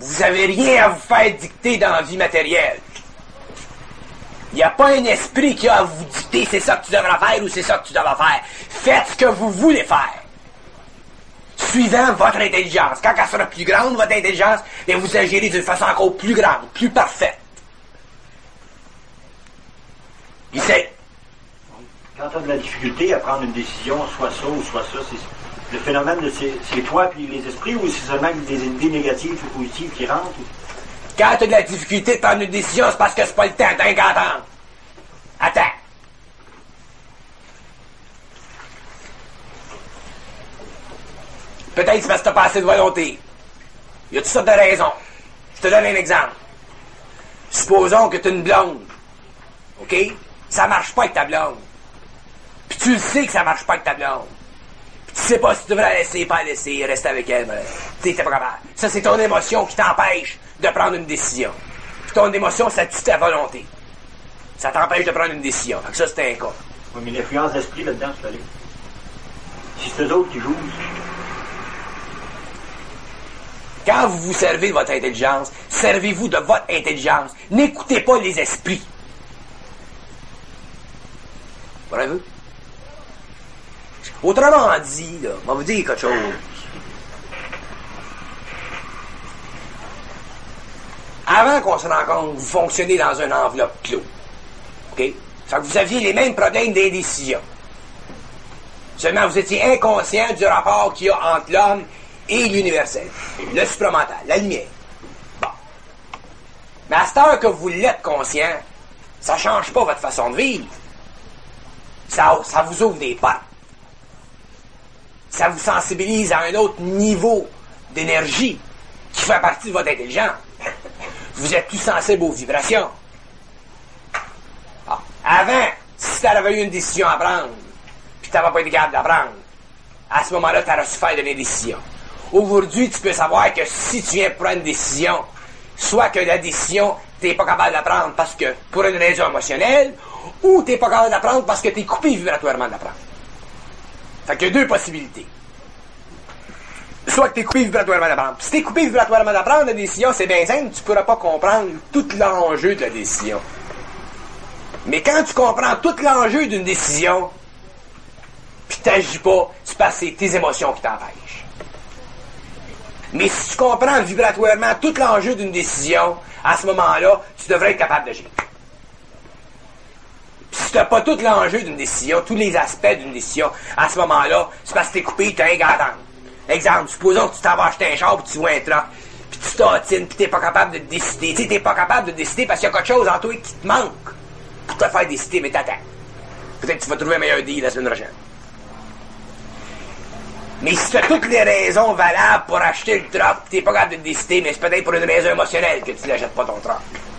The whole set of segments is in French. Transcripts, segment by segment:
Vous avez rien à vous faire dicter dans la vie matérielle. Il n'y a pas un esprit qui a à vous dicter c'est ça que tu devras faire ou c'est ça que tu devras faire. Faites ce que vous voulez faire. Suivant votre intelligence. Quand elle sera plus grande, votre intelligence, bien vous agirez d'une façon encore plus grande, plus parfaite. Il sait. Quand tu as de la difficulté à prendre une décision, soit ça ou soit ça, le phénomène, c'est toi puis les esprits ou c'est seulement des idées négatives ou positives qui rentrent? Quand tu as de la difficulté de prendre une décision, c'est parce que c'est pas le temps. T'as qu'à attendre. Attends. Peut-être c'est parce que t'as pas assez de volonté. Il y a toutes sortes de raisons. Je te donne un exemple. Supposons que tu as une blonde. OK? Ça marche pas avec ta blonde. Puis tu le sais que ça marche pas avec ta blonde. Puis tu sais pas si tu devrais la laisser, pas la laisser, rester avec elle. Tu sais, t'es pas capable. Ça, c'est ton émotion qui t'empêche de prendre une décision. Puis ton émotion, ça tue ta volonté. Ça t'empêche de prendre une décision. Fait que ça, c'est un cas. Oui, mais l'influence d'esprit là-dedans, c'est allé. Si c'est eux autres qui jouent. Quand vous vous servez de votre intelligence, servez-vous de votre intelligence. N'écoutez pas les esprits. Voyez-vous? Autrement dit, là, on va vous dire quelque chose. Avant qu'on se rencontre, vous fonctionnez dans une enveloppe clos. OK? Fait que vous aviez les mêmes problèmes d'indécision. Seulement, vous étiez inconscient du rapport qu'il y a entre l'homme et l'universel. Le supramental, la lumière. Bon. Mais à cette heure que vous l'êtes conscient, ça change pas votre façon de vivre. Ça vous ouvre des portes. Ça vous sensibilise à un autre niveau d'énergie qui fait partie de votre intelligence. Vous êtes plus sensible aux vibrations. Ah. Avant, si tu avais eu une décision à prendre, puis tu n'avais pas été capable de la prendre, à ce moment-là, tu aurais su faire de l'indécision. Aujourd'hui, tu peux savoir que si tu viens prendre une décision, soit que la décision, tu n'es pas capable de la prendre parce que, pour une raison émotionnelle, ou tu n'es pas capable de la prendre parce que tu es coupé vibratoirement de la prendre. Fait qu'il y a deux possibilités. Soit que tu es coupé vibratoirement de la prendre. Si tu es coupé vibratoirement de la prendre, la décision, c'est bien simple, tu ne pourras pas comprendre tout l'enjeu de la décision. Mais quand tu comprends tout l'enjeu d'une décision, puis tu n'agis pas, c'est parce que c'est tes émotions qui t'empêchent. Mais si tu comprends vibratoirement tout l'enjeu d'une décision, à ce moment-là, tu devrais être capable d'agir. Puis si tu n'as pas tout l'enjeu d'une décision, tous les aspects d'une décision, à ce moment-là, c'est parce que tu es coupé, tu as un gars d'attendre. Exemple, supposons que tu t'en vas acheter un char, puis tu vois un truck, puis tu t'attines, puis tu n'es pas capable de décider. Tu sais, tu n'es pas capable de décider parce qu'il y a quelque chose en toi qui te manque pour te faire décider, mais t'attends. Peut-être que tu vas trouver un meilleur deal la semaine prochaine. Mais si tu as toutes les raisons valables pour acheter le truck, tu n'es pas capable de décider, mais c'est peut-être pour une raison émotionnelle que tu n'achètes pas ton truck.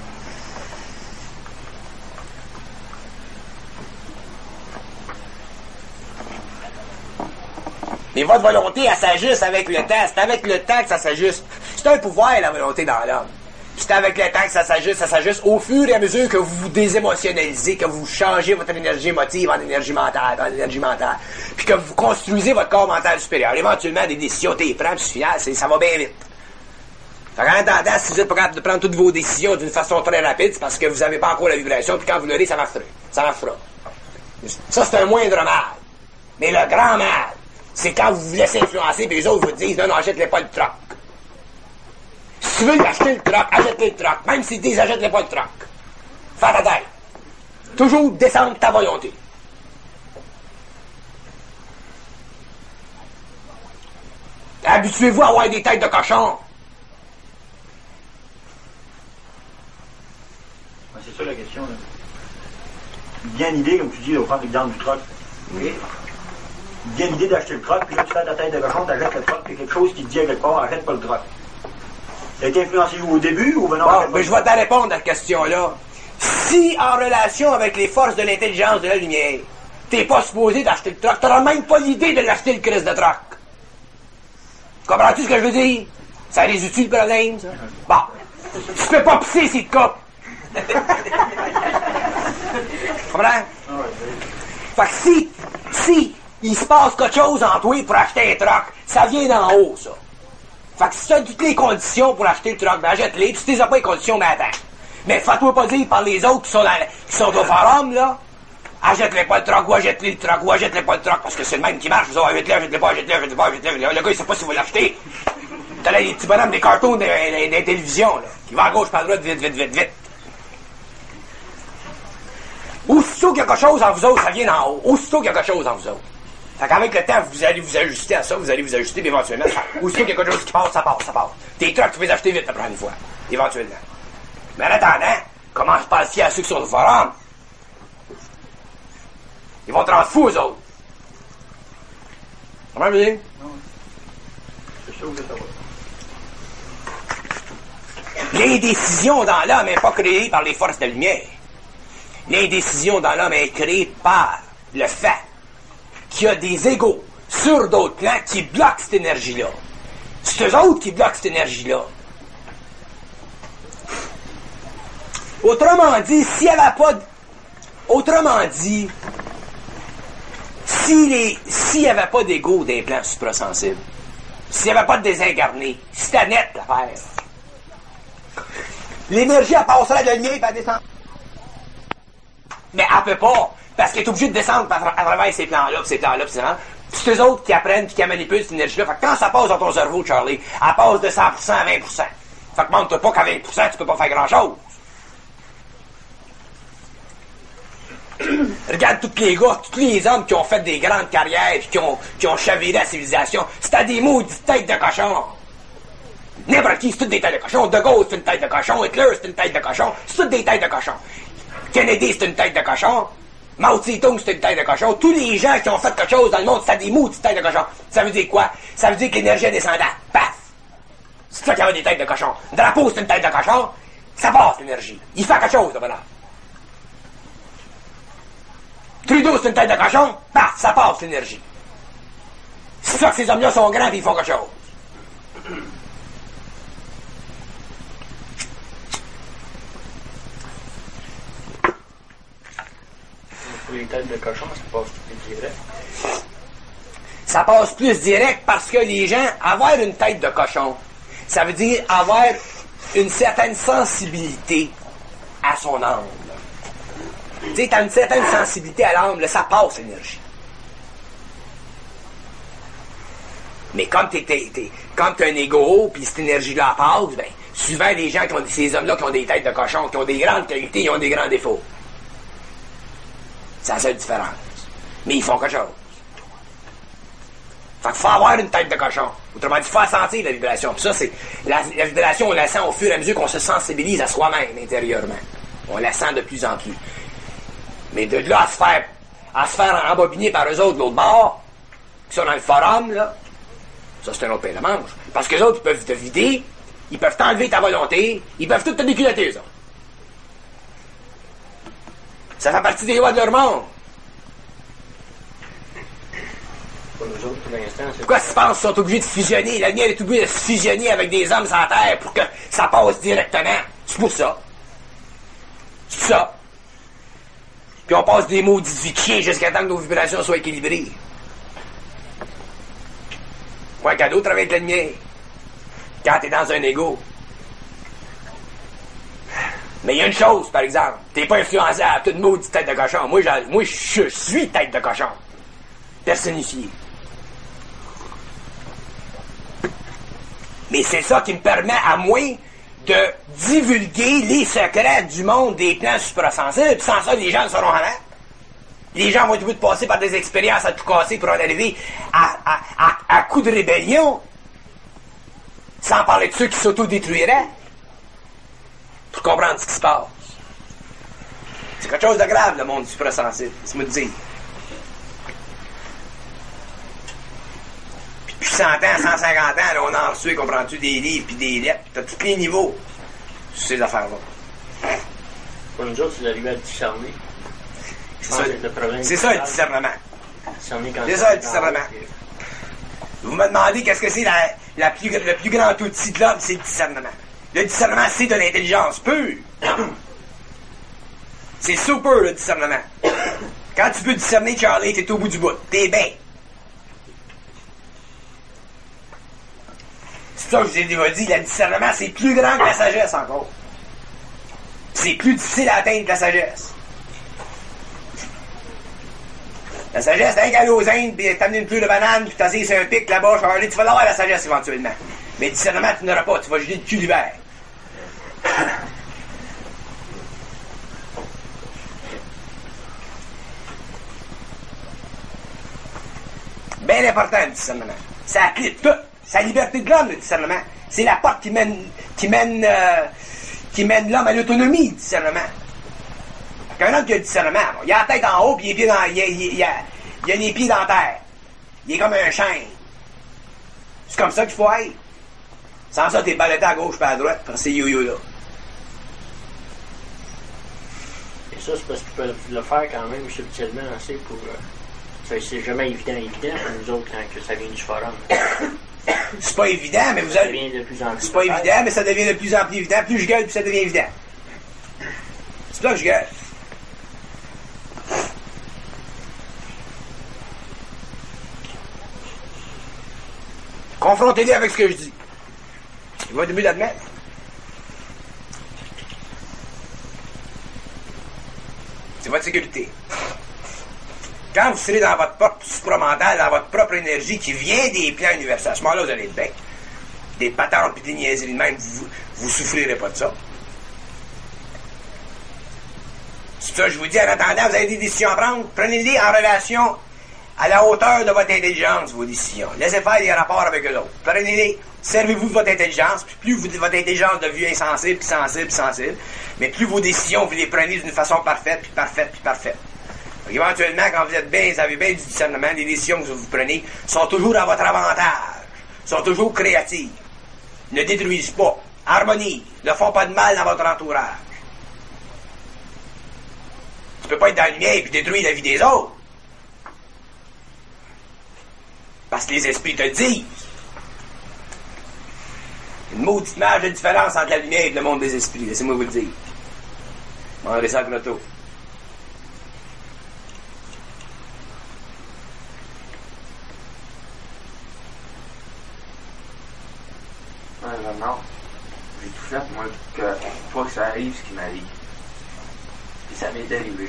Mais votre volonté, elle s'ajuste avec le temps. C'est avec le temps que ça s'ajuste. C'est un pouvoir, la volonté dans l'homme. C'est avec le temps que ça s'ajuste au fur et à mesure que vous vous désémotionnalisez, que vous changez votre énergie émotive en énergie mentale, puis que vous construisez votre corps mental supérieur. Éventuellement, des décisions, t'es prends, puis final, ça va bien vite. Fait qu'en attendant, si vous êtes pas capable de prendre toutes vos décisions d'une façon très rapide, c'est parce que vous n'avez pas encore la vibration, puis quand vous l'aurez, ça marchera. Ça marchera. Ça, c'est un moindre mal. Mais le grand mal, c'est quand vous vous laissez influencer, puis les autres vous disent, non, achète-les pas le truck. Si tu veux acheter le truck, achète-les le truck. Même s'ils disent, achète-les pas le truck. Fais ta tête. Toujours descendre ta volonté. Habituez-vous à avoir des têtes de cochon. C'est ça la question, là. Bien l'idée, comme tu dis, de prendre l'exemple du truck. Oui. Bien l'idée d'acheter le truck, puis là, tu fais ta tête de cochon, t'achètes le truck, puis quelque chose qui te dit à quelque part, achète pas le truck. Ça a été influencé au début ou maintenant? Bon, mais je vais te répondre à cette question-là. Si, en relation avec les forces de l'intelligence de la lumière, t'es pas supposé d'acheter le truck, t'auras même pas l'idée de l'acheter le Christ de truck. Comprends-tu ce que je veux dire? Ça résout-tu le problème, ça? Bon. Tu peux pas pisser si tu coupes. Comprends? Fait que si il se passe quelque chose en toi pour acheter un truck, ça vient d'en haut, ça. Fait que si t'as toutes les conditions pour acheter le truck, ben achète-les, pis si t'as pas les conditions, ben attends. Mais fais-toi pas dire par les autres qui sont au forum, là. Achète-les pas le truck, ou achète-les le truck, ou achète-les pas le truck, parce que c'est le même qui marche. Vous avez achète-les pas, achète-les, achète-les pas, achète-les. Le gars, il sait pas si vous l'achetez. T'as là les petits bonhommes des cartoons des télévisions, là, qui vont à gauche, par droite, vite, vite, vite, vite. Aussitôt qu'il y a quelque chose en vous autres, ça vient d'en haut. Aussitôt qu'il y a quelque chose en vous autres. Fait qu'avec le temps, vous allez vous ajuster à ça, vous allez vous ajuster, puis éventuellement, aussitôt qu'il y a quelque chose qui passe, ça passe, ça passe. Tes trucks, tu peux les acheter vite la prochaine fois. Éventuellement. Mais en attendant, commence par le fier à ceux qui sont au forum. Ils vont te rendre fous, eux autres. Comment je dis? Non. C'est sûr que ça va. L'indécision dans l'homme n'est pas créée par les forces de lumière. L'indécision dans l'homme est créée par le fait qu'il y a des égos sur d'autres plans qui bloquent cette énergie-là. C'est eux autres qui bloquent cette énergie-là. Autrement dit, s'il n'y avait pas de... Autrement dit, s'il n'y avait pas d'ego des plans suprasensibles, s'il n'y avait pas de désincarné, c'était net l'affaire. L'énergie, elle passerait de lumière et elle descend. Mais elle peut pas, parce qu'elle est obligée de descendre à travers ces plans-là, ces plans-là, ces plans-là. C'est eux autres qui apprennent et qui manipulent cette énergie-là. Fait que quand ça passe dans ton cerveau, Charlie, elle passe de 100% à 20%. Fait que montre-toi pas qu'à 20%, tu peux pas faire grand-chose. Regarde tous les gars, tous les hommes qui ont fait des grandes carrières et qui ont chaviré la civilisation. C'était des maudites têtes de cochon. N'importe qui, c'est toutes des têtes de cochon. De Gaulle, c'est une tête de cochon. Hitler, c'est une tête de cochon. C'est toutes des têtes de cochon. Kennedy, c'est une tête de cochon. Mao Tse-tung, c'est une tête de cochon. Tous les gens qui ont fait quelque chose dans le monde, c'était des maudites têtes de cochon. Ça veut dire quoi? Ça veut dire que l'énergie est descendante. Paf! C'est ça qu'il y a des têtes de cochon. Drapeau, c'est une tête de cochon. Ça passe, l'énergie. Il fait quelque chose, de bonheur. Trudeau, c'est une tête de cochon. Paf! Ça passe, l'énergie. C'est ça que ces hommes-là sont grands et ils font quelque chose. Pour les têtes de cochon, ça passe plus direct. Ça passe plus direct parce que les gens, avoir une tête de cochon, ça veut dire avoir une certaine sensibilité à son âme. Tu sais, t'as une certaine sensibilité à l'âme, là, ça passe l'énergie. Mais comme comme t'as un égo haut, puis cette énergie-là passe, ben, souvent les gens qui ont ces hommes-là qui ont des têtes de cochon, qui ont des grandes qualités, ils ont des grands défauts. C'est la seule différence. Mais ils font quelque chose. Fait qu'il faut avoir une tête de cochon. Autrement dit, il faut sentir la vibration. Puis ça, c'est la vibration, on la sent au fur et à mesure qu'on se sensibilise à soi-même intérieurement. On la sent de plus en plus. Mais de là à se faire embobiner par eux autres de l'autre bord, qui sont dans le forum, là, ça c'est un autre pain de manche. Parce que les autres, ils peuvent te vider, ils peuvent t'enlever ta volonté, ils peuvent tout te déculotter, eux autres. Ça fait partie des lois de leur monde. Pour nous autres, pour l'instant, c'est... Pourquoi tu penses qu'ils sont obligés de fusionner? La lumière est obligée de se fusionner avec des hommes sur la Terre pour que ça passe directement. C'est pour ça. C'est ça. Puis on passe des maudits vies de chiens jusqu'à temps que nos vibrations soient équilibrées. Quoi qu'à d'autres avec la lumière. Quand t'es dans un égo. Mais il y a une chose, par exemple. T'es pas influençable, toute maudite tête de cochon. Moi, je suis tête de cochon. Personnifié. Mais c'est ça qui me permet à moi de divulguer les secrets du monde des plans suprasensibles. Sans ça, les gens ne seront rien. Les gens vont être obligés de passer par des expériences à tout casser pour en arriver à coup de rébellion. Sans parler de ceux qui s'autodétruiraient. Pour comprendre ce qui se passe. C'est quelque chose de grave, le monde suprasensible. C'est moi de dire. Puis 100 ans, 150 ans, là, on a reçu, comprends-tu, des livres puis des lettres. T'as tous les niveaux sur ces affaires-là. Pour nous autres, c'est d'arriver à discerner. C'est ça le discernement. C'est ça le discernement. Vous me demandez qu'est-ce que c'est le plus grand outil de l'homme, c'est le discernement. Le discernement, c'est de l'intelligence pure. C'est super, le discernement. Quand tu peux discerner, Charlie, t'es au bout du bout. T'es bien. C'est pour ça que je vous ai déjà dit, le discernement, c'est plus grand que la sagesse encore. C'est plus difficile à atteindre que la sagesse. La sagesse, t'as un qu'à aller aux Indes, puis t'amener une pluie de banane, puis t'assis sur un pic là-bas, Charlie, tu vas l'avoir la sagesse éventuellement. Mais le discernement, tu n'auras pas, tu vas jeter le cul l'hiver. Bien important, le discernement. C'est la clé de tout. C'est la liberté de l'homme, le discernement. C'est la porte qui mène l'homme à l'autonomie, le discernement. Qu'un homme qui a le discernement, bon, il a la tête en haut, puis il a les pieds dans la terre. Il est comme un chêne. C'est comme ça qu'il faut être. Sans ça, t'es balayé à gauche pas à droite, par ces yo-yo-là. Et ça, c'est parce que tu peux le faire quand même subtilement assez pour... c'est jamais évident pour nous autres quand que ça vient du forum. C'est pas évident, mais vous avez... Ça devient de plus en plus... C'est pas évident, mais ça devient de plus en plus évident. Plus je gueule, plus ça devient évident. C'est là que je gueule. Confrontez-les avec ce que je dis. Il va au début d'admettre. C'est votre sécurité. Quand vous serez dans votre propre supramentale, dans votre propre énergie qui vient des plans universels, à ce moment-là, vous allez être bien. Des patentes et des niaiseries de même, vous souffrirez pas de ça. C'est pour ça que je vous dis, en attendant, vous avez des décisions à prendre, prenez-les en relation à la hauteur de votre intelligence, vos décisions. Laissez faire des rapports avec eux autres. Prenez-les, servez-vous de votre intelligence, puis plus votre intelligence devient insensible, puis sensible, puis sensible, mais plus vos décisions, vous les prenez d'une façon parfaite, puis parfaite, puis parfaite. Donc, éventuellement, quand vous êtes bien, vous avez bien du discernement, les décisions que vous prenez sont toujours à votre avantage, sont toujours créatives, ne détruisent pas, harmonisent, ne font pas de mal dans votre entourage. Tu peux pas être dans le mien et puis détruire la vie des autres. Parce que les esprits te le disent. Une maudite marge de différence entre la lumière et le monde des esprits, laissez-moi vous le dire. André Sacroto. Non, j'ai tout fait, moi, que pas que ça arrive ce qui m'arrive. Puis ça m'est arrivé.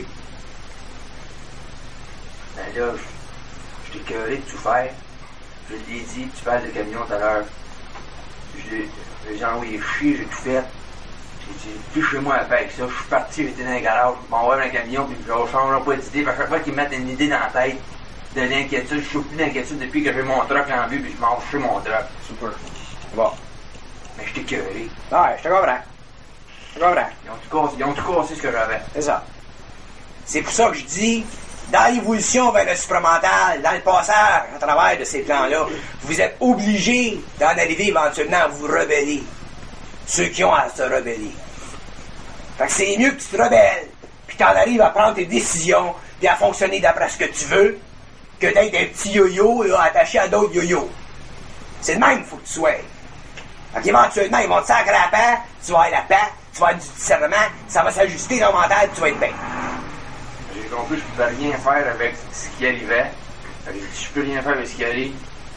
Ben là, je t'ai écœuré de tout faire. Je l'ai dit, tu parles de camion tout à l'heure. J'ai envoyé chier, j'ai tout fait. J'ai dit, fichez-moi à paix avec ça. Je suis parti, j'étais dans un garage, je m'en vais dans un camion, puis je ne changerai pas d'idée. Puis à chaque fois qu'ils mettent une idée dans la tête de l'inquiétude, je suis plus d'inquiétude depuis que j'ai mon truck en vue, puis je m'en vais chez mon truck. Super. Bon. Mais je t'ai écœuré. Ouais, je te comprends. Je te comprends. Ils ont tout cassé ce que j'avais. C'est ça. C'est pour ça que je dis, dans l'évolution vers le supramental, dans le passage à travers de ces plans-là, vous êtes obligés d'en arriver éventuellement à vous rebeller. Ceux qui ont à se rebeller. Fait que c'est mieux que tu te rebelles, puis t'en arrives à prendre tes décisions, et à fonctionner d'après ce que tu veux, que d'être un petit yo-yo là, attaché à d'autres yo-yo. C'est le même qu'il faut que tu sois. Fait qu'éventuellement, ils vont te sacrer la paix, tu vas avoir la paix, tu vas avoir du discernement, ça va s'ajuster dans le mental, tu vas être bien. J'ai compris que je ne pouvais rien faire avec ce qui arrivait. Fait que si je peux rien faire avec ce qui arrive,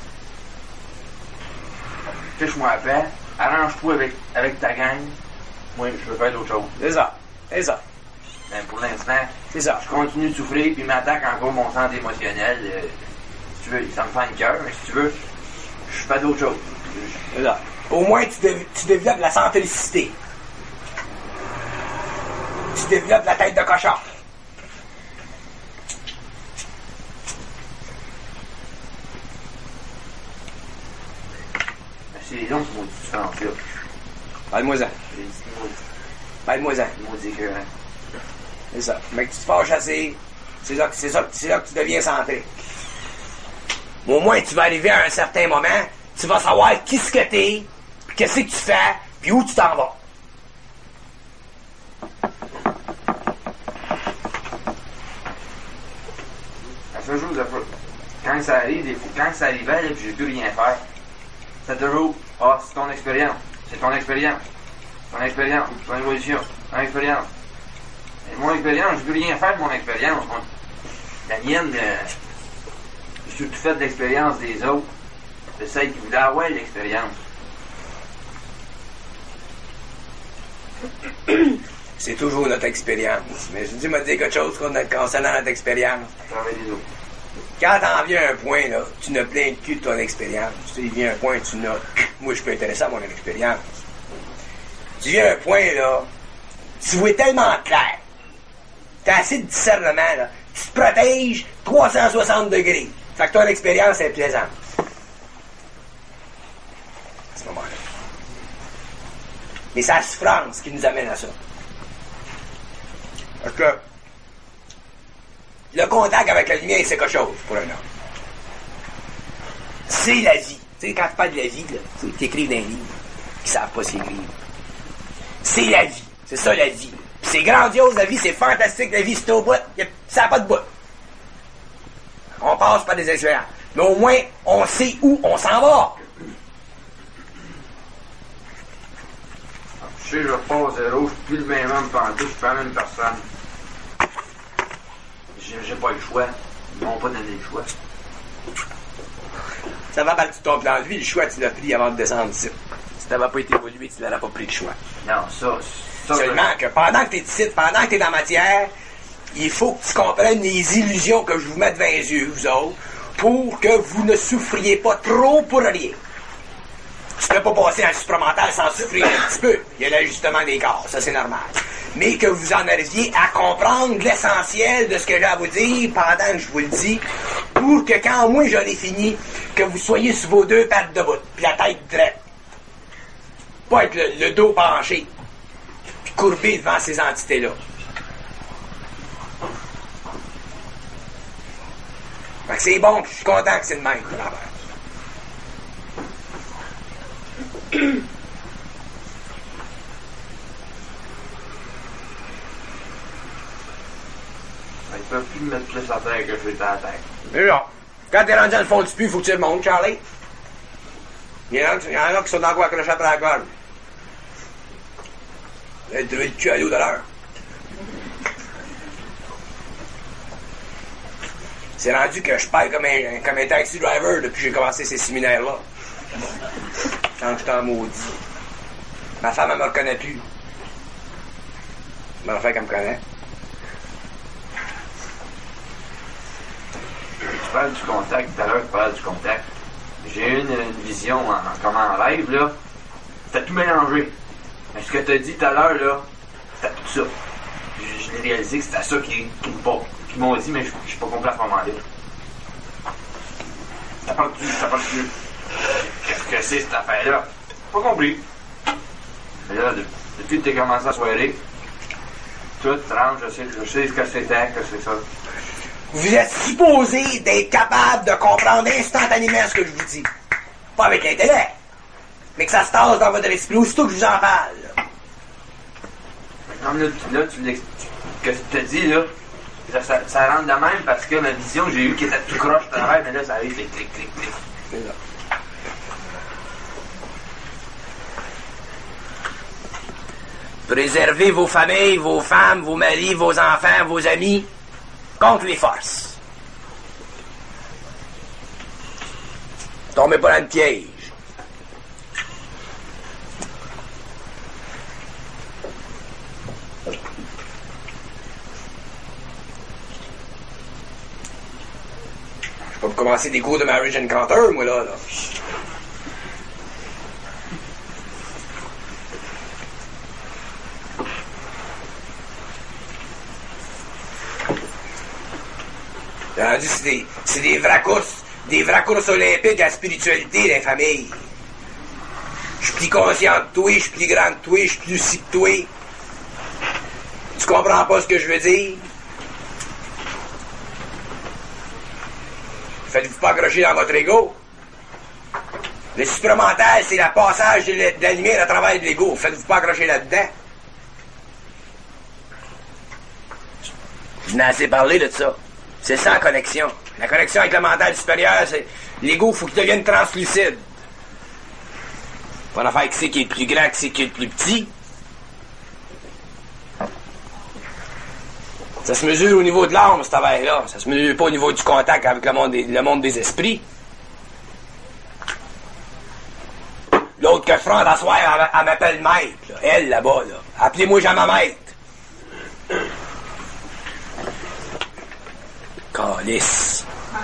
fiche-moi la paix, arrange-toi avec ta gang, moi je veux faire d'autres choses. C'est ça, c'est ça. Mais pour l'instant, c'est ça. Je continue de souffrir, puis m'attaque encore mon centre émotionnel. Si tu veux, ça me fait un cœur, mais si tu veux, je fais d'autres choses. C'est ça. Au moins, tu développes la centricité. Tu développes la tête de cochon. C'est long ce maudit différence-là. Parle-moi-en. J'ai dit maudit. Parle-moi-en. Maudit écœurant. C'est ça. Mais que tu te fâches assez, c'est là que tu deviens centré. Mais au moins, tu vas arriver à un certain moment, tu vas savoir qui ce que t'es, puis qu'est-ce que tu fais, puis où tu t'en vas. La seule chose, quand ça arrive, quand ça arrivait, là, puis j'ai plus rien faire, c'est toujours, c'est ton expérience, c'est ton expérience, ton expérience, ton évolution, ton expérience. Et mon expérience, j'ai plus rien faire de mon expérience, moi. La mienne, j'ai tout fait de l'expérience des autres, de celles qui voulaient avoir l'expérience. C'est toujours notre expérience. Mais je dis, m'a dit quelque chose concernant notre expérience. Travailler les autres. Quand t'en viens à un point, là, tu n'as plein de cul de ton expérience. Tu sais, il vient un point, tu n'as. Moi, je peux intéresser à mon expérience. Tu viens à un point, là, tu vois tellement clair. T'as assez de discernement, là. Tu te protèges 360 degrés. Fait que ton expérience est plaisante. À ce moment-là. Mais c'est la souffrance qui nous amène à ça. Parce que le contact avec la lumière, c'est quelque chose pour un homme. C'est la vie. Tu sais, quand tu parles de la vie, là, tu écrives dans les livres qui savent pas s'écrire. C'est la vie. C'est ça, la vie. Puis c'est grandiose, la vie, c'est fantastique, la vie, c'est au bout. Ça n'a pas de bout. On passe par des expériences. Mais au moins, on sait où on s'en va. Je sais, je repars à zéro, je suis plus le même homme pantoute, je suis pas la même personne. J'ai pas le choix. Ils m'ont pas donné le choix. Ça va parler de ton plan de vie, le choix, tu l'as pris avant de descendre ici. Si t'avais pas été évolué, tu n'aurais pas pris le choix. Non, ça Seulement que pendant que tu es ici, pendant que tu es dans la matière, il faut que tu comprennes les illusions que je vous mets devant les yeux, vous autres, pour que vous ne souffriez pas trop pour rien. Tu ne peux pas passer un supramental sans souffrir un petit peu. Il y a l'ajustement des corps, ça c'est normal. Mais que vous en arriviez à comprendre l'essentiel de ce que j'ai à vous dire pendant que je vous le dis, pour que quand moi j'aurai fini, que vous soyez sur vos deux pattes debout, puis la tête droite. Pas avec le dos penché, puis courbé devant ces entités-là. Fait que c'est bon, puis je suis content que c'est de même, là-bas. Ils peuvent plus me mettre plus à terre que je suis à terre. Mais non. Quand t'es rendu dans le fond du puits, il faut que tu le montes, Charlie. Il y en a qui sont encore accrochés après la gorge. Vous allez trouver le cul à l'eau de l'heure. C'est rendu que je parle comme un taxi driver depuis que j'ai commencé ces séminaires-là. Quand j'étais en maudit. Ma femme, elle me reconnaît plus. Mais enfin qu'elle me connaît. Tu parles du contact, tout à l'heure tu parles du contact. J'ai eu une vision en live, là. T'as tout mélangé. Mais ce que t'as dit tout à l'heure, là, c'était tout ça. Je l'ai réalisé que c'était ça qui m'ont dit, mais je suis pas compris à ce moment-là. Ça parle plus. Qu'est-ce que c'est cette affaire-là? Pas compris. Mais là, depuis que t'as commencé la soirée, tout tranche, je sais ce que c'était, que c'est ça. Vous êtes supposé d'être capable de comprendre instantanément ce que je vous dis. Pas avec l'intellect, mais que ça se tasse dans votre esprit aussitôt que je vous en parle. Non, mais là, que tu t'as dit, là, ça rentre de même parce que ma vision que j'ai eue qui était tout croche de travers, mais là, ça arrive, clic. C'est là. Préservez vos familles, vos femmes, vos maris, vos enfants, vos amis contre les forces. Tombez pas dans le piège. Je vais pas commencer des cours de Marriage Encounter, moi, là. C'est des vraies courses olympiques à la spiritualité, les familles. Je suis plus conscient de toi, je suis plus grand de toi, je suis plus si que toi. Tu comprends pas ce que je veux dire? Faites-vous pas accrocher dans votre ego? Le supramental, c'est le passage de la lumière à travers de l'ego. Faites-vous pas accrocher là-dedans? Je n'ai assez parlé de ça. C'est ça la connexion. La connexion avec le mental supérieur, c'est l'ego, il faut qu'il devienne translucide. Pas l'affaire qui c'est qui est le plus grand, qui c'est qui est le plus petit. Ça se mesure au niveau de l'âme, cette affaire-là. Ça se mesure pas au niveau du contact avec le monde des esprits. L'autre que je prends d'asseoir, elle m'appelle maître. Là. Elle, là-bas, là. Appelez-moi Jean-Mamette. Calice.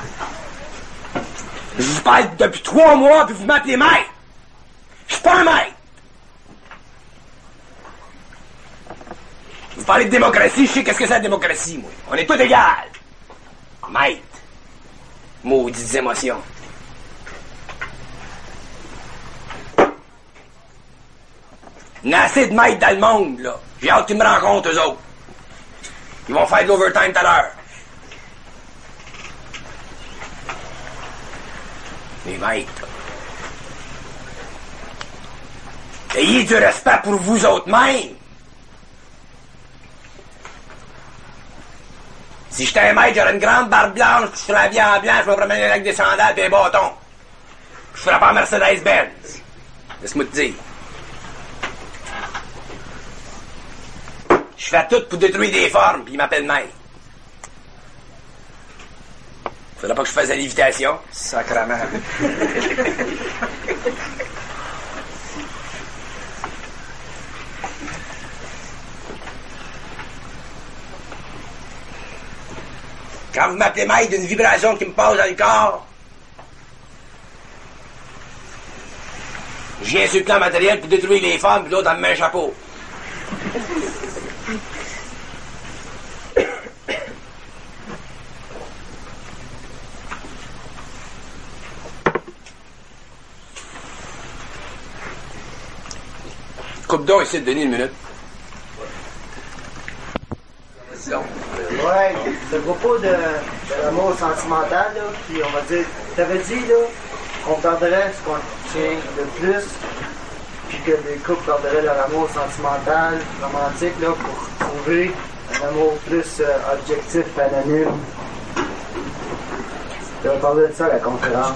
Je vous parle depuis 3 mois, puis vous m'appelez maître. Je suis pas un maître. Vous parlez de démocratie, je sais qu'est-ce que c'est la démocratie, moi. On est tous égaux. Maître. Maudites émotions. Il y en a assez de maîtres dans le monde, là. J'ai hâte qu'ils me rencontrent, eux autres. Ils vont faire de l'overtime tout à l'heure. Les maîtres. Ayez du respect pour vous autres mêmes. Si j'étais un maître, j'aurais une grande barbe blanche, je serais habillé en blanc, je me promenerais avec des sandales et des bâtons. Je ferais pas Mercedes-Benz. Laisse-moi te dire. Je fais tout pour détruire des formes, puis il m'appelle maître. Faudrait pas que je fasse de la lévitation. Sacrement. Quand vous m'appelez maître d'une vibration qui me passe dans le corps, j'ai sur le plan matériel pour détruire les femmes, puis l'autre en met un chapeau. Coupe donc ici, Denis, une minute. Ouais, ce propos de l'amour sentimental, là, puis on va dire, t'avais dit, là, qu'on perdrait ce qu'on tient le plus, puis que les couples perdraient leur amour sentimental, romantique, là, pour trouver un amour plus objectif, anonyme. Tu vas parler de ça à la conférence.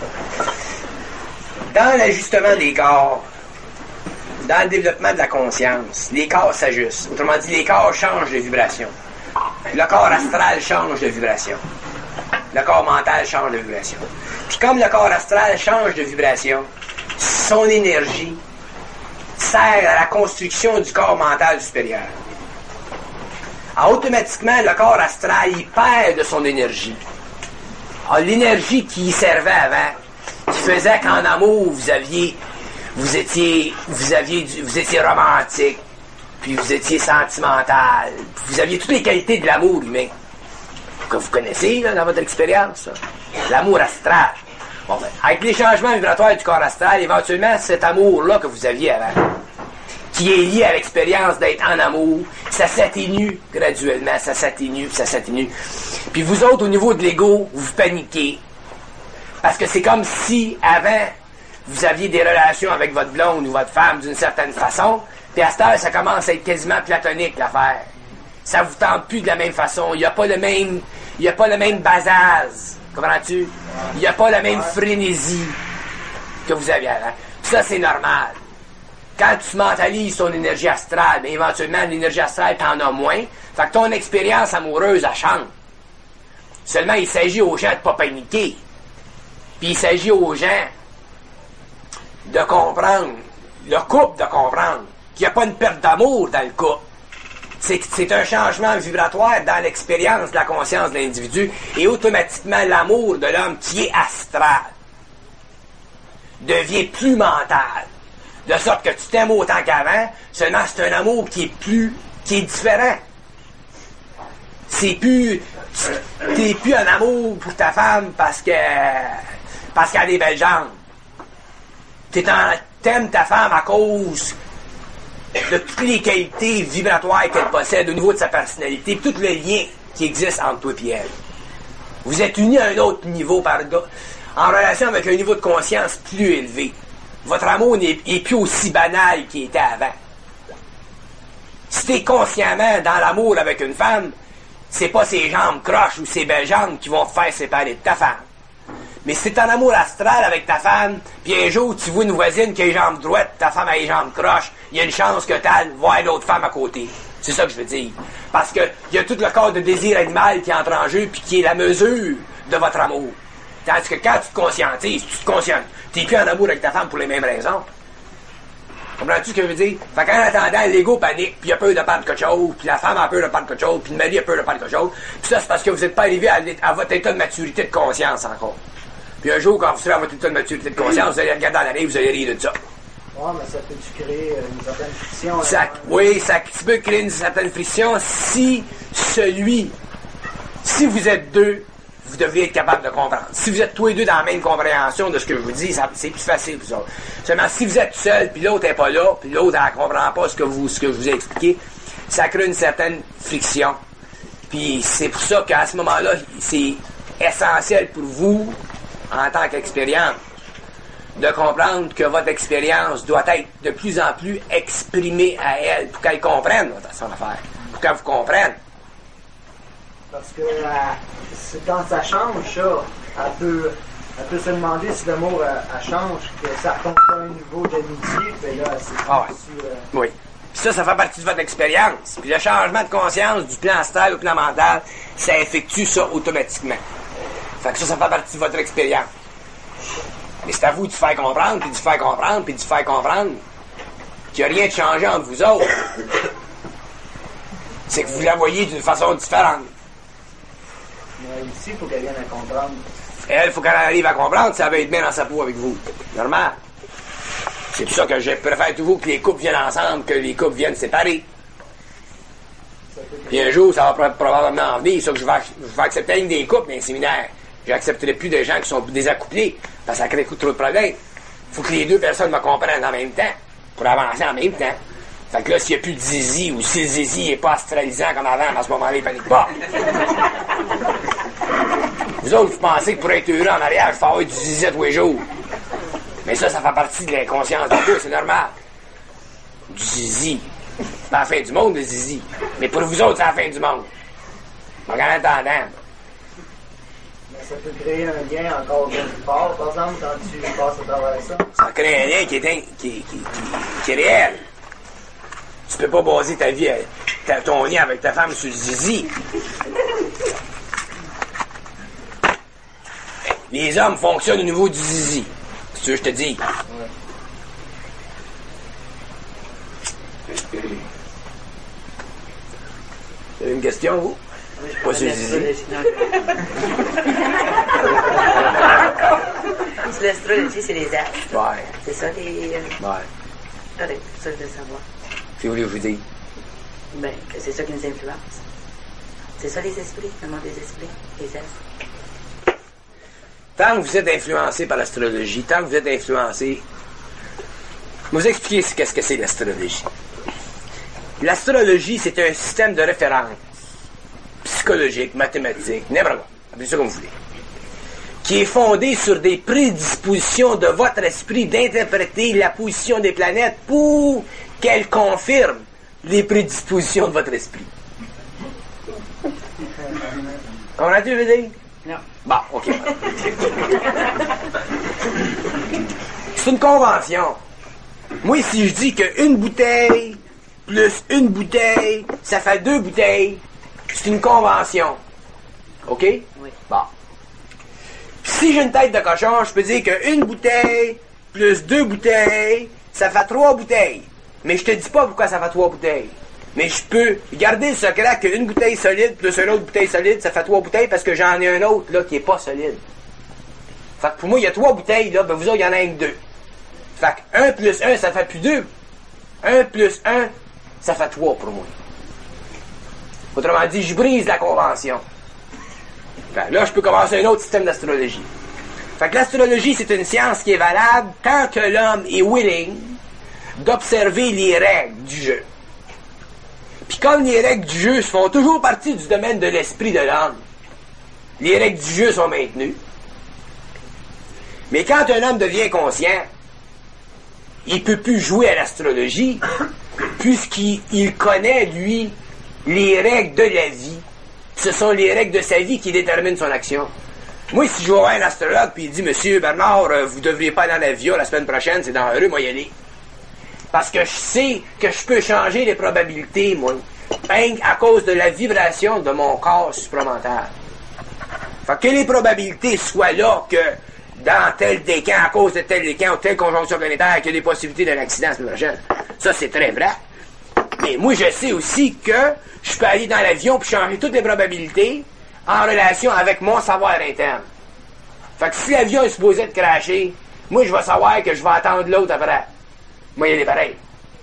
Dans l'ajustement des corps, dans le développement de la conscience, les corps s'ajustent. Autrement dit, les corps changent de vibration. Le corps astral change de vibration. Le corps mental change de vibration. Puis comme le corps astral change de vibration, son énergie sert à la construction du corps mental supérieur. Alors, automatiquement, le corps astral, il perd de son énergie. Alors, l'énergie qui y servait avant, qui faisait qu'en amour, vous étiez romantique, puis vous étiez sentimental, puis vous aviez toutes les qualités de l'amour humain, que vous connaissez là, dans votre expérience. L'amour astral. Bon, ben, avec les changements vibratoires du corps astral, éventuellement, cet amour-là que vous aviez avant, qui est lié à l'expérience d'être en amour, ça s'atténue graduellement, ça s'atténue. Puis vous autres, au niveau de l'ego, vous paniquez. Parce que c'est comme si, avant, vous aviez des relations avec votre blonde ou votre femme d'une certaine façon, puis à cette heure, ça commence à être quasiment platonique, l'affaire. Ça vous tente plus de la même façon. Il n'y a pas le même bazaz. Comprends-tu? Il n'y a pas la même frénésie que vous aviez avant. Ça, c'est normal. Quand tu mentalises ton énergie astrale, mais éventuellement, l'énergie astrale, t'en as moins. Fait que ton expérience amoureuse, elle change. Seulement, il s'agit aux gens de pas paniquer. Puis il s'agit aux gens de comprendre, le couple de comprendre, qu'il n'y a pas une perte d'amour dans le couple. C'est un changement vibratoire dans l'expérience de la conscience de l'individu et automatiquement l'amour de l'homme qui est astral devient plus mental. De sorte que tu t'aimes autant qu'avant, seulement c'est un amour qui est différent. T'es plus un amour pour ta femme parce qu'elle a des belles jambes. T'aimes ta femme à cause de toutes les qualités vibratoires qu'elle possède au niveau de sa personnalité, tout le lien qui existe entre toi et elle. Vous êtes unis à un autre niveau, en relation avec un niveau de conscience plus élevé. Votre amour n'est plus aussi banal qu'il était avant. Si tu es consciemment dans l'amour avec une femme, c'est pas ses jambes croches ou ses belles jambes qui vont te faire séparer de ta femme. Mais si t'es en amour astral avec ta femme, puis un jour tu vois une voisine qui a les jambes droites, ta femme a les jambes croches, il y a une chance que t'ailles voir l'autre femme à côté. C'est ça que je veux dire. Parce que il y a tout le corps de désir animal qui entre en jeu, puis qui est la mesure de votre amour. Tandis que quand tu te conscientises, t'es plus en amour avec ta femme pour les mêmes raisons. Comprends-tu ce que je veux dire? Fait qu'en attendant, l'ego panique, puis il a peur de perdre quelque chose, puis la femme a peur de perdre quelque chose, puis le mari a peur de perdre quelque chose. Puis ça, c'est parce que vous n'êtes pas arrivé à votre état de maturité de conscience encore. Puis un jour, quand vous serez à votre état de maturité de conscience, vous allez regarder en arrière, vous allez rire de ça. Ouais, mais ça peut-tu créer une certaine friction? Oui, ça peut créer une certaine friction si vous êtes deux, vous devriez être capable de comprendre. Si vous êtes tous les deux dans la même compréhension de ce que je vous dis, c'est plus facile pour vous autres. Seulement, si vous êtes seul, puis l'autre n'est pas là, puis l'autre ne comprend pas ce que je vous ai expliqué, ça crée une certaine friction. Puis c'est pour ça qu'à ce moment-là, c'est essentiel pour vous, en tant qu'expérience, de comprendre que votre expérience doit être de plus en plus exprimée à elle pour qu'elle comprenne son affaire, pour qu'elle vous comprenne. Parce que quand ça change, ça, elle peut se demander si l'amour elle change, que ça retombe à un niveau d'amitié, puis là, c'est oui. Puis ça fait partie de votre expérience. Puis le changement de conscience du plan astral au plan mental, ça effectue ça automatiquement. Fait que ça fait partie de votre expérience. Mais c'est à vous de faire comprendre, puis de faire comprendre, puis de faire comprendre qu'il n'y a rien de changé entre vous autres. C'est que vous la voyez d'une façon différente. Mais ici, il faut qu'elle vienne à comprendre. Elle, il faut qu'elle arrive à comprendre si elle veut être bien dans sa peau avec vous. Normal. C'est pour ça que je préfère toujours que les couples viennent ensemble, que les couples viennent séparés. Puis un jour, ça va probablement en venir, ça que je vais accepter une des couples dans les séminaires. Je n'accepterai plus de gens qui sont désaccouplés, parce que ça crée trop de problèmes. Il faut que les deux personnes me comprennent en même temps, pour avancer en même temps. Fait que là, s'il n'y a plus de zizi, ou si le zizi n'est pas astralisant comme avant, à ce moment-là, il panique pas. Vous autres, vous pensez que pour être heureux en mariage, il faut avoir du zizi à tous les jours. Mais ça fait partie de l'inconscience de deux, c'est normal. Du zizi. C'est pas la fin du monde, le zizi. Mais pour vous autres, c'est la fin du monde. Donc, en attendant. Mais ça peut créer un lien encore plus fort, par exemple, quand tu passes à travers ça. Ça crée un lien qui est réel. Tu peux pas baser ta vie, ton lien avec ta femme sur le zizi. Les hommes fonctionnent au niveau du zizi. Si tu veux, je te dis. Vous avez une question, vous? Pas sur le zizi. L'astrologie, c'est les astres. Ouais. C'est ça, les... Ouais. Correct, ça, je veux savoir. Si vous voulez, je vous dis. Ben, que c'est ça qui nous influence. C'est ça, les esprits, le monde des esprits, les astres. Tant que vous êtes influencé par l'astrologie, tant que vous êtes influencé... Je vais vous expliquer qu'est-ce que c'est l'astrologie. L'astrologie, c'est un système de référence psychologique, mathématique, n'importe quoi, appelez ça comme vous voulez, qui est fondé sur des prédispositions de votre esprit d'interpréter la position des planètes pour qu'elles confirment les prédispositions de votre esprit. Comprends-tu, je veux dire? Non. Bon, OK. C'est une convention. Moi, si je dis qu'une bouteille plus une bouteille, ça fait 2 bouteilles, c'est une convention. OK? Oui. Bon. Si j'ai une tête de cochon, je peux dire qu'une bouteille plus 2 bouteilles, ça fait 3 bouteilles. Mais je te dis pas pourquoi ça fait 3 bouteilles. Mais je peux garder le secret qu'une bouteille solide plus une autre bouteille solide, ça fait 3 bouteilles parce que j'en ai un autre là qui est pas solide. Fait que pour moi, il y a 3 bouteilles là, ben vous autres, il y en a que 2. Fait que 1 plus 1, ça fait plus 2. 1 plus 1, ça fait 3 pour moi. Autrement dit, je brise la convention. Fait que là, je peux commencer un autre système d'astrologie. Fait que l'astrologie, c'est une science qui est valable tant que l'homme est willing d'observer les règles du jeu. Puis comme les règles du jeu font toujours partie du domaine de l'esprit de l'homme, les règles du jeu sont maintenues. Mais quand un homme devient conscient, il ne peut plus jouer à l'astrologie puisqu'il connaît, lui, les règles de la vie. Ce sont les règles de sa vie qui déterminent son action. Moi, si je vais voir un astrologue puis il dit « Monsieur Bernard, vous ne devriez pas aller dans l'avion la semaine prochaine, c'est dangereux, moi y aller. » Parce que je sais que je peux changer les probabilités, moi, à cause de la vibration de mon corps supramental. Fait que les probabilités soient là que dans tel décan, à cause de tel décan ou telle conjonction planétaire, qu'il y a des possibilités d'un accident la semaine prochaine. Ça, c'est très vrai. Mais moi, je sais aussi que je peux aller dans l'avion puis changer toutes les probabilités en relation avec mon savoir interne. Fait que si l'avion est supposé être crashé, moi, je vais savoir que je vais attendre l'autre après. Moi, il est pareil.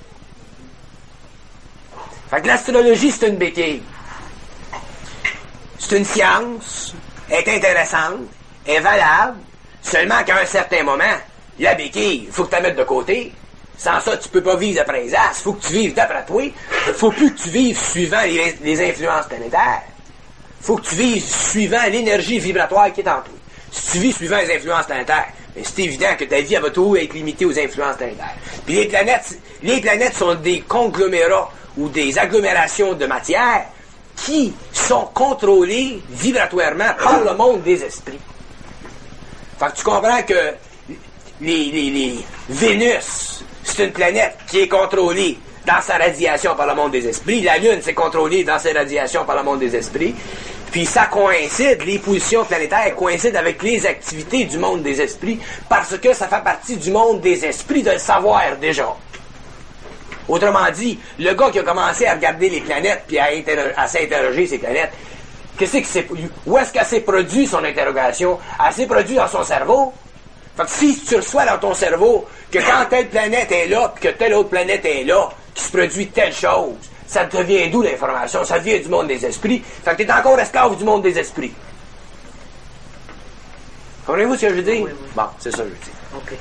Fait que l'astrologie, c'est une béquille. C'est une science, elle est intéressante, elle est valable, seulement qu'à un certain moment, la béquille, il faut que tu la mettes de côté. Sans ça, tu peux pas vivre d'après les as. Il faut que tu vives d'après toi. Il faut plus que tu vives suivant les influences planétaires. Il faut que tu vives suivant l'énergie vibratoire qui est en toi. Si tu vis suivant les influences planétaires, ben c'est évident que ta vie elle va toujours être limitée aux influences planétaires. Puis les planètes sont des conglomérats ou des agglomérations de matière qui sont contrôlées vibratoirement par le monde des esprits. Fait que tu comprends que les Vénus, c'est une planète qui est contrôlée dans sa radiation par le monde des esprits. La Lune, c'est contrôlé dans sa radiation par le monde des esprits. Puis ça coïncide, les positions planétaires coïncident avec les activités du monde des esprits parce que ça fait partie du monde des esprits de le savoir déjà. Autrement dit, le gars qui a commencé à regarder les planètes puis à s'interroger ces planètes, où est-ce qu'elle s'est produit son interrogation? Elle s'est produite dans son cerveau. Fait que si tu reçois dans ton cerveau que quand telle planète est là puis que telle autre planète est là, qui se produit telle chose, ça te vient d'où l'information? Ça vient du monde des esprits. Fait que t'es encore esclave du monde des esprits. Comprenez-vous ce que je veux dire? Oui, oui. Bon, c'est ça que je veux dire. OK.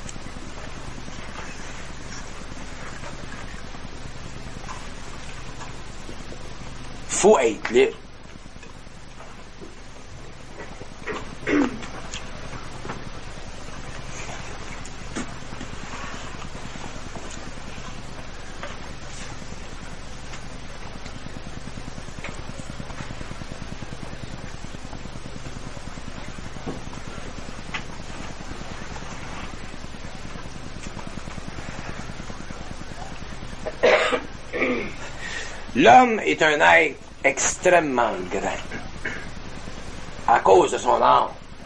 Faut être libre. L'homme est un être extrêmement grand à cause de son âme.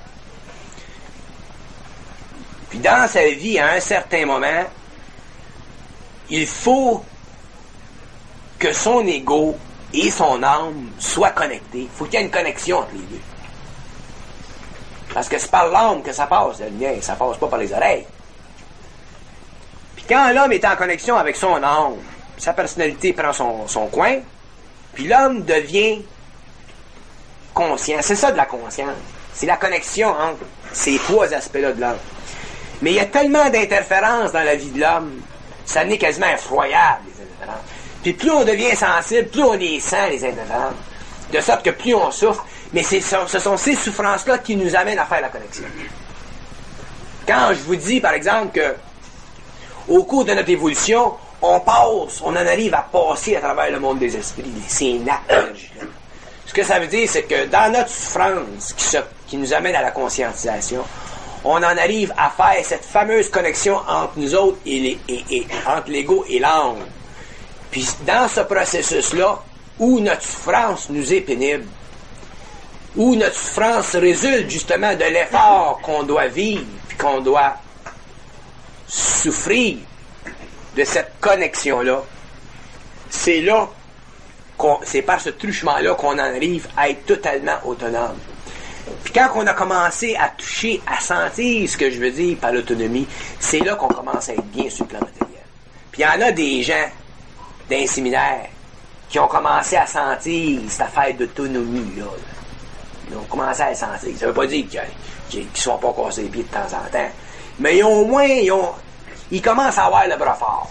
Puis dans sa vie, à un certain moment, il faut que son ego et son âme soient connectés. Il faut qu'il y ait une connexion entre les deux. Parce que c'est par l'âme que ça passe, le lien, ça passe pas par les oreilles. Puis quand l'homme est en connexion avec son âme, sa personnalité prend son coin, puis l'homme devient conscient. C'est ça de la conscience. C'est la connexion entre ces trois aspects-là de l'homme. Mais il y a tellement d'interférences dans la vie de l'homme, ça n'est quasiment effroyable, les interférences. Puis plus on devient sensible, plus on les sent, les interférences. De sorte que plus on souffre, mais ce sont ces souffrances-là qui nous amènent à faire la connexion. Quand je vous dis, par exemple, que au cours de notre évolution, on en arrive à passer à travers le monde des esprits, ces nappes énergiques. Ce que ça veut dire, c'est que dans notre souffrance qui nous amène à la conscientisation, on en arrive à faire cette fameuse connexion entre nous autres et entre l'ego et l'âme. Puis dans ce processus-là, où notre souffrance nous est pénible, où notre souffrance résulte justement de l'effort qu'on doit vivre, puis qu'on doit souffrir de cette connexion-là, c'est par ce truchement-là qu'on en arrive à être totalement autonome. Puis quand on a commencé à toucher, à sentir ce que je veux dire par l'autonomie, c'est là qu'on commence à être bien sur le plan matériel. Puis il y en a des gens d'un séminaire qui ont commencé à sentir cette affaire d'autonomie-là. Ils ont commencé à la sentir. Ça ne veut pas dire qu'ils ne sont pas cassés les pieds de temps en temps. Mais au moins, ils commencent à avoir le bras fort.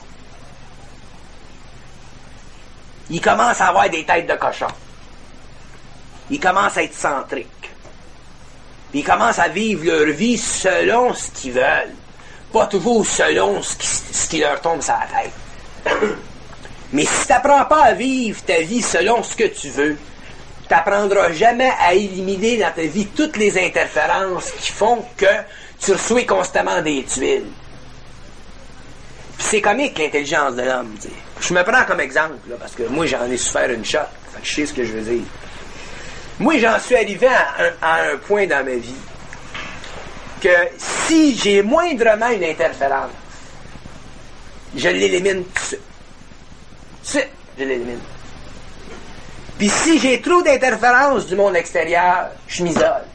Ils commencent à avoir des têtes de cochon. Ils commencent à être centriques. Puis ils commencent à vivre leur vie selon ce qu'ils veulent. Pas toujours selon ce qui leur tombe sur la tête. Mais si tu n'apprends pas à vivre ta vie selon ce que tu veux, tu n'apprendras jamais à éliminer dans ta vie toutes les interférences qui font que tu reçois constamment des tuiles. Puis c'est comique l'intelligence de l'homme. T'sais. Je me prends comme exemple, là, parce que moi j'en ai souffert une shot. Fait que je sais ce que je veux dire. Moi j'en suis arrivé à un point dans ma vie que si j'ai moindrement une interférence, je l'élimine tout de suite. Tout de suite, je l'élimine. Puis si j'ai trop d'interférences du monde extérieur, je m'isole.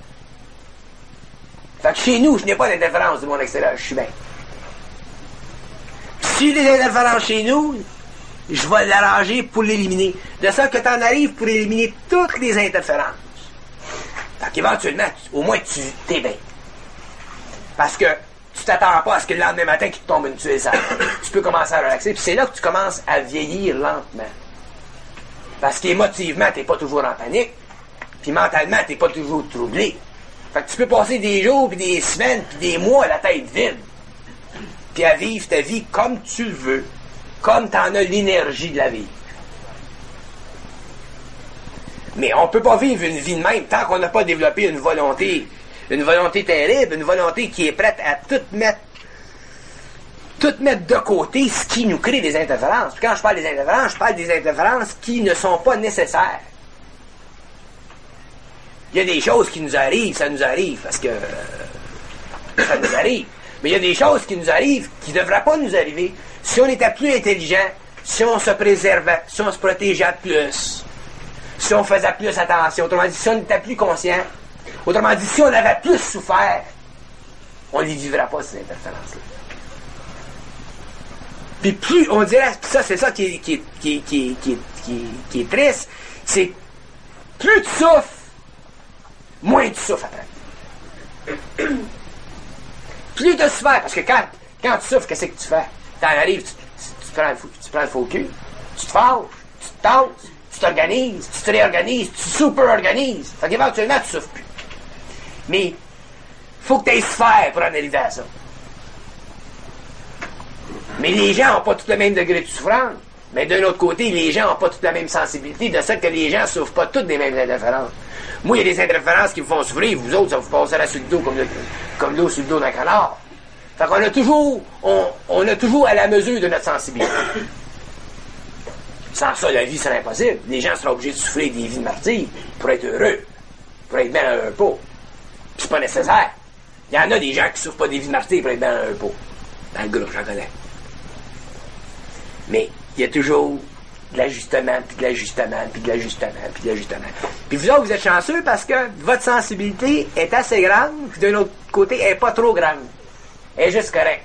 Fait que chez nous, je n'ai pas d'interférences du monde extérieur, je suis bien. Puis si j'ai des interférences chez nous, je vais l'arranger pour l'éliminer. De sorte que tu en arrives pour éliminer toutes les interférences. Fait qu'éventuellement, au moins tu t'es bien. Parce que tu t'attends pas à ce que le lendemain matin qu'il te tombe une tuile sale. Tu peux commencer à relaxer. Puis c'est là que tu commences à vieillir lentement. Parce qu'émotivement, t'es pas toujours en panique. Puis mentalement, t'es pas toujours troublé. Fait que tu peux passer des jours, puis des semaines, puis des mois à la tête vide. Puis à vivre ta vie comme tu le veux. Comme t'en as l'énergie de la vivre. Mais on peut pas vivre une vie de même tant qu'on n'a pas développé une volonté terrible, une volonté qui est prête à tout mettre de côté ce qui nous crée des interférences. Puis quand je parle des interférences, je parle des interférences qui ne sont pas nécessaires. Il y a des choses qui nous arrivent, ça nous arrive, parce que ça nous arrive. Mais il y a des choses qui nous arrivent qui ne devraient pas nous arriver. Si on était plus intelligent, si on se préservait, si on se protégeait plus, si on faisait plus attention, autrement dit, si on était plus conscient, autrement dit, si on avait plus souffert, on ne les vivrait pas, ces interférences-là. Puis plus, on dirait, ça, c'est ça qui est triste, c'est plus tu souffres, moins tu souffres après. Plus tu souffres, parce que quand tu souffres, qu'est-ce que tu fais? T'en arrives, tu prends le faux cul, tu te fâches, tu te tasses, tu t'organises, tu te réorganises, tu super-organises. Fait qu'éventuellement, tu souffres plus. Mais, faut que tu aies souffert pour en arriver à ça. Mais les gens n'ont pas tout le même degré de souffrance. Mais d'un autre côté, les gens n'ont pas toute la même sensibilité, de sorte que les gens ne souffrent pas toutes des mêmes interférences. Moi, il y a des interférences qui me font souffrir, vous autres, ça vous passera sur le dos comme l'eau sur le dos d'un canard. Fait qu'on a toujours, on a toujours à la mesure de notre sensibilité. Sans ça, la vie serait impossible. Les gens seraient obligés de souffrir des vies de martyrs pour être heureux, pour être bien dans leur peau. Puis c'est pas nécessaire. Il y en a des gens qui souffrent pas des vies de martyrs pour être bien dans leur peau. Dans le groupe, j'en connais. Mais il y a toujours de l'ajustement, puis de l'ajustement, puis de l'ajustement, puis de l'ajustement. Puis vous autres, vous êtes chanceux parce que votre sensibilité est assez grande, puis d'un autre côté, elle n'est pas trop grande. Elle est juste correcte.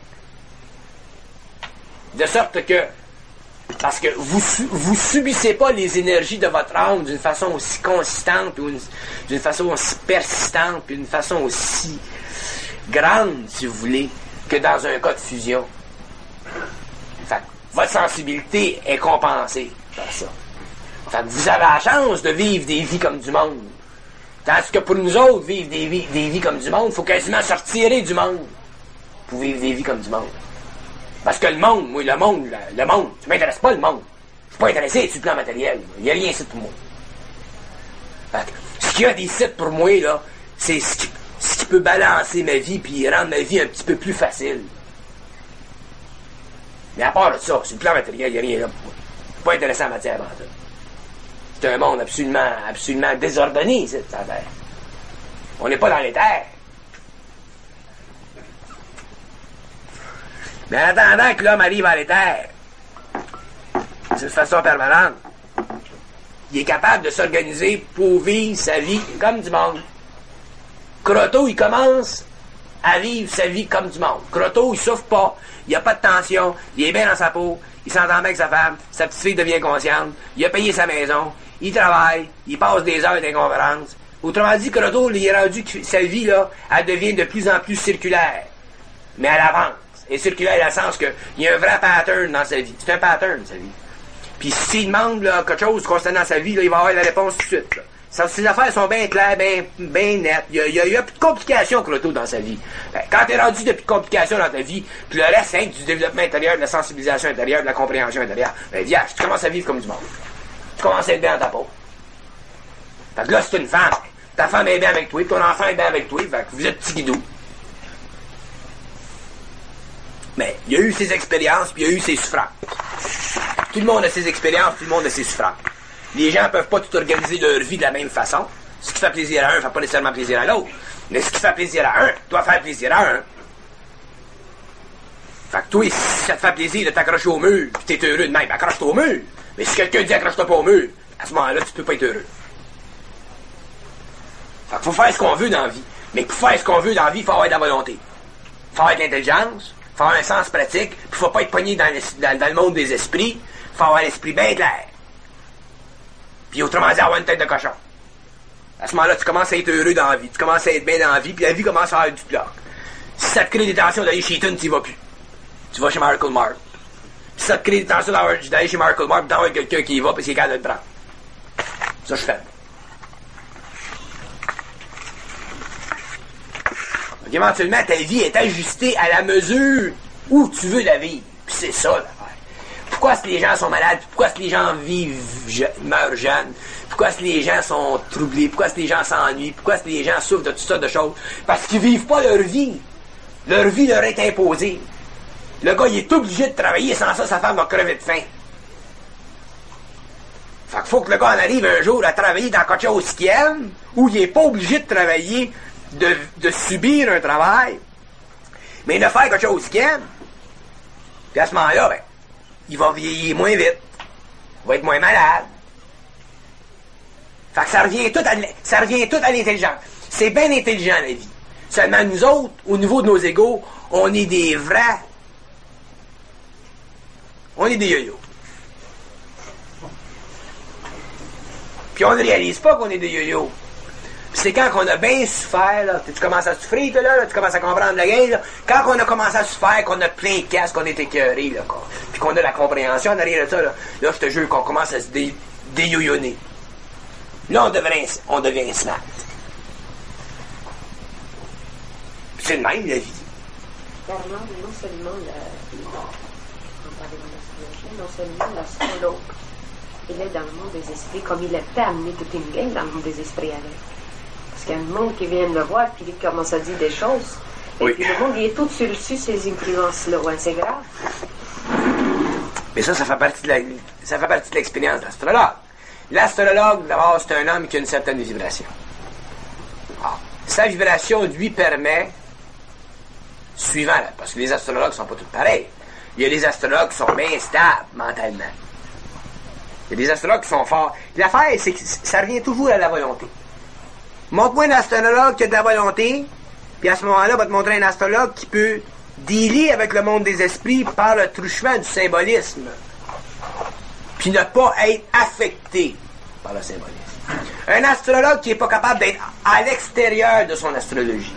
De sorte que, parce que vous subissez pas les énergies de votre âme d'une façon aussi consistante, ou d'une façon aussi persistante, puis d'une façon aussi grande, si vous voulez, que dans un cas de fusion. Fait que votre sensibilité est compensée par ça. Fait que vous avez la chance de vivre des vies comme du monde. Tandis que pour nous autres, vivre des vies comme du monde, il faut quasiment se retirer du monde pour vivre des vies comme du monde. Parce que le monde, ça m'intéresse pas le monde. Je suis pas intéressé sur le plan matériel. Il n'y a rien ici pour moi. Fait que, ce qu'il y a des sites pour moi, là, c'est ce qui peut balancer ma vie puis rendre ma vie un petit peu plus facile. Mais à part de ça, sur le plan matériel, il n'y a rien là pour moi. C'est pas intéressant en matière mentale. C'est un monde absolument désordonné, cette affaire. On n'est pas dans les terres. Mais en attendant que l'homme arrive à l'éther, d'une façon permanente, il est capable de s'organiser pour vivre sa vie comme du monde. Croteau, il commence à vivre sa vie comme du monde. Croteau, il souffre pas, il n'y a pas de tension, il est bien dans sa peau, il s'entend bien avec sa femme, sa petite fille devient consciente, il a payé sa maison, il travaille, il passe des heures d'inconférence. Autrement dit, Croteau, il est rendu que sa vie, là, elle devient de plus en plus circulaire. Mais elle avance. Et circulaire dans le sens qu'il y a un vrai pattern dans sa vie. C'est un pattern, sa vie. Puis s'il demande là, quelque chose constant dans sa vie, là, il va avoir la réponse tout de suite. Là. Ses affaires sont bien claires, bien nettes. Il y a plus de complications que l'auto dans sa vie. Ben, quand tu es rendu de plus de complications dans ta vie, puis le reste, c'est du développement intérieur, de la sensibilisation intérieure, de la compréhension intérieure, ben viens, tu commences à vivre comme du monde. Tu commences à être bien dans ta peau. Fait que là, c'est une femme. Ta femme est bien avec toi, ton enfant est bien avec toi, fait que vous êtes petit guidou. Mais il y a eu ses expériences, puis il y a eu ses souffrances. Tout le monde a ses expériences, tout le monde a ses souffrances. Les gens ne peuvent pas tout organiser leur vie de la même façon. Ce qui fait plaisir à un ne fait pas nécessairement plaisir à l'autre. Mais ce qui fait plaisir à un doit faire plaisir à un. Fait que toi, si ça te fait plaisir de t'accrocher au mur, pis t'es heureux de même, accroche-toi au mur. Mais si quelqu'un dit accroche-toi pas au mur, à ce moment-là, tu peux pas être heureux. Fait qu'il faut faire ce qu'on veut dans la vie. Mais pour faire ce qu'on veut dans la vie, il faut avoir de la volonté. Il faut avoir de l'intelligence, il faut avoir un sens pratique, puis il faut pas être pogné dans le monde des esprits, il faut avoir l'esprit bien clair. Puis autrement dit, avoir une tête de cochon. À ce moment-là, tu commences à être heureux dans la vie, tu commences à être bien dans la vie, puis la vie commence à avoir du bloc. Si ça te crée des tensions d'aller chez Eaton, tu y vas plus. Tu vas chez Miracle Mark. Si ça te crée des tensions d'aller chez Miracle Mark, d'avoir quelqu'un qui y va, puis c'est capable de te prendre. Ça, je fais. Donc, éventuellement, ta vie est ajustée à la mesure où tu veux la vivre. Puis c'est ça, l'affaire. Pourquoi est-ce que les gens sont malades? Pourquoi est-ce que les gens meurent jeunes? Pourquoi est-ce que les gens sont troublés? Pourquoi est-ce que les gens s'ennuient? Pourquoi est-ce que les gens souffrent de toutes sortes de choses? Parce qu'ils vivent pas leur vie. Leur vie leur est imposée. Le gars, il est obligé de travailler, sans ça, sa femme va crever de faim. Fait qu'il faut que le gars en arrive un jour à travailler dans quelque chose qu'il aime, où il est pas obligé de travailler, de subir un travail, mais de faire quelque chose qu'il aime. Puis à ce moment-là, ben, il va vieillir moins vite, il va être moins malade. Fait que ça revient tout à l'intelligence. C'est bien intelligent, la vie. Seulement nous autres, au niveau de nos égos, on est des vrais. On est des yo-yo. Puis on ne réalise pas qu'on est des yo-yo. Puis c'est quand on a bien souffert, là, tu commences à souffrir, toi, là, tu commences à comprendre la game, là, quand on a commencé à souffrir, qu'on a plein de casques, qu'on est écœuré, là, puis qu'on a la compréhension derrière ça, là, je te jure qu'on commence à se déyoyonner. Là, on devient smart. Puis c'est le même, la vie. Carrément, non seulement non seulement l'astrologue, il est dans le monde des esprits, comme il est fait amener toute une gang dans le monde des esprits avec. Parce qu'il y a un monde qui vient de le voir, puis il commence à dire des choses. Et oui. Puis le monde, il est tout sur ces influences-là. Ouais, c'est grave. Mais ça fait partie de l'expérience de l'astrologue. L'astrologue, d'abord, c'est un homme qui a une certaine vibration. Alors, sa vibration lui permet, suivant, parce que les astrologues ne sont pas tous pareils. Il y a des astrologues qui sont bien stables mentalement. Il y a des astrologues qui sont forts. L'affaire, c'est que ça revient toujours à la volonté. Montre-moi un astrologue qui a de la volonté, puis à ce moment-là, on va te montrer un astrologue qui peut dealer avec le monde des esprits par le truchement du symbolisme. Puis ne pas être affecté par le symbolisme. Un astrologue qui n'est pas capable d'être à l'extérieur de son astrologie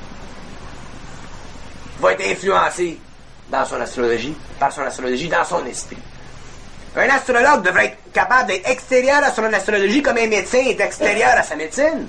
va être influencé dans son astrologie, par son astrologie, dans son esprit. Un astrologue devrait être capable d'être extérieur à son astrologie comme un médecin est extérieur à sa médecine.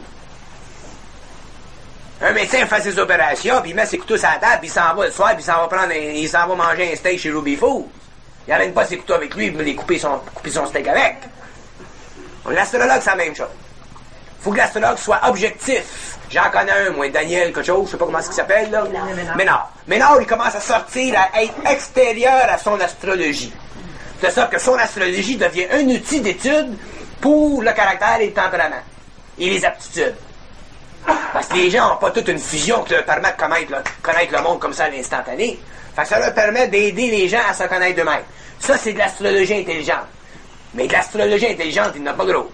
Un médecin fait ses opérations, puis il met ses couteaux sur la table, puis il s'en va le soir, puis il s'en va manger un steak chez Ruby Foods. Il n'amène pas ses couteaux avec lui, il veut couper son steak avec. L'astrologue, c'est la même chose. Il faut que l'astrologue soit objectif. J'en connais un, moi, Daniel, quelque chose, je sais pas comment il s'appelle, là. Ménard, il commence à sortir, à être extérieur à son astrologie. De sorte que son astrologie devient un outil d'étude pour le caractère et le tempérament. Et les aptitudes. Parce que les gens n'ont pas toute une fusion qui leur permet de connaître le monde comme ça à l'instantané. Fait que ça leur permet d'aider les gens à se connaître d'eux-mêmes. Ça, c'est de l'astrologie intelligente. Mais de l'astrologie intelligente, il n'y en a pas gros.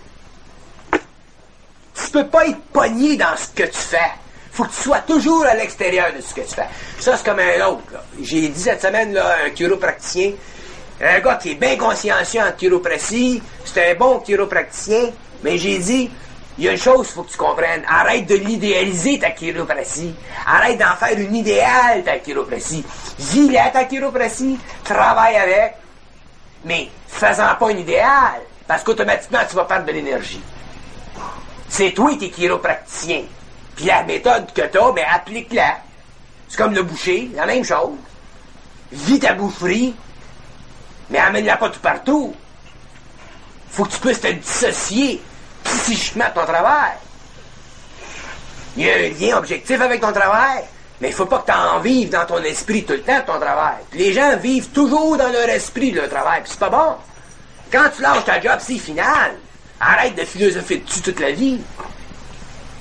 Tu peux pas être pogné dans ce que tu fais. Faut que tu sois toujours à l'extérieur de ce que tu fais. Ça, c'est comme un autre, là. J'ai dit cette semaine, là, un chiropracticien, un gars qui est bien consciencieux en chiropratie, c'est un bon chiropracticien, mais j'ai dit, il y a une chose qu'il faut que tu comprennes. Arrête de l'idéaliser, ta chiropratie. Arrête d'en faire une idéale, ta chiropratie. Vis-la, ta chiropratie. Travaille avec. Mais, fais-en pas une idéale. Parce qu'automatiquement, tu vas perdre de l'énergie. C'est toi qui es chiropraticien. Puis la méthode que tu as, ben, applique-la. C'est comme le boucher, la même chose. Vis ta boufferie, mais amène-la pas tout partout. Faut que tu puisses te dissocier psychiquement de ton travail. Il y a un lien objectif avec ton travail, mais il faut pas que tu en vives dans ton esprit tout le temps de ton travail. Puis les gens vivent toujours dans leur esprit de leur travail, puis c'est pas bon. Quand tu lâches ta job, c'est final. Arrête de philosopher dessus toute la vie.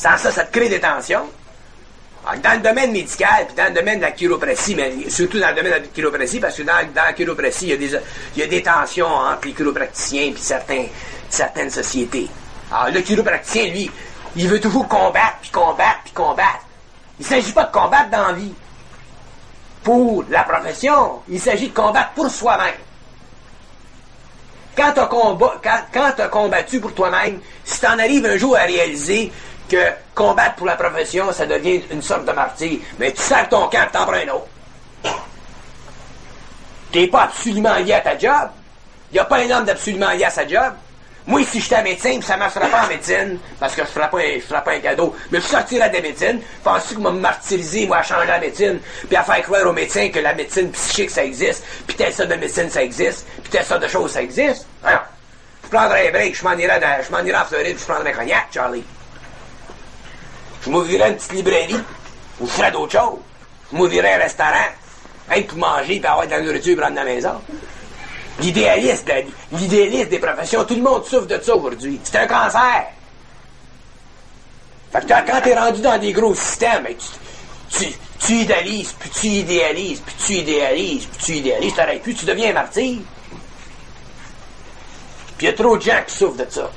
Sans ça, ça te crée des tensions. Alors, dans le domaine médical, puis dans le domaine de la chiropratie, mais surtout dans le domaine de la chiropratie, parce que dans la chiropratie, il y a des tensions entre les chiropraticiens et certaines sociétés. Alors, le chiropraticien, lui, il veut toujours combattre, puis combattre, puis combattre. Il ne s'agit pas de combattre dans la vie pour la profession, il s'agit de combattre pour soi-même. Quand tu as combattu pour toi-même, si tu en arrives un jour à réaliser que combattre pour la profession, ça devient une sorte de martyr, mais tu sers ton camp et t'en prends un autre. Tu n'es pas absolument lié à ta job. Il n'y a pas un homme d'absolument lié à sa job. Moi, si j'étais médecin, ça ne marcherait pas en médecine, parce que je ne ferais pas un cadeau, mais je sortirais de la médecine, penses-tu que je vais me martyriser, moi, à changer la médecine, puis à faire croire aux médecins que la médecine psychique, ça existe, puis telle sorte de médecine, ça existe, puis telle sorte de choses, ça existe? Alors, je prendrais un break, je m'en irais en Floride, je prendrais un cognac, Charlie. Je m'ouvrirais une petite librairie, ou je ferais d'autres choses. Je m'ouvrirais un restaurant, hein, pour manger, puis avoir de la nourriture pour rendre à la maison. L'idéaliste des professions, tout le monde souffre de ça aujourd'hui. C'est un cancer. Fait que quand t'es rendu dans des gros systèmes, tu idéalises, puis tu idéalises, puis tu idéalises, puis tu idéalises, t'arrêtes plus, tu deviens un martyr. Puis il y a trop de gens qui souffrent de ça.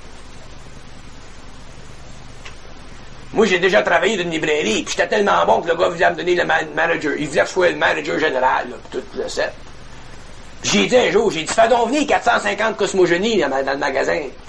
Moi, j'ai déjà travaillé dans une librairie, puis j'étais tellement bon que le gars voulait me donner le manager. Il voulait que je sois le manager général, là, puis tout le set. J'ai dit un jour, fais donc venir 450 cosmogonies dans le magasin.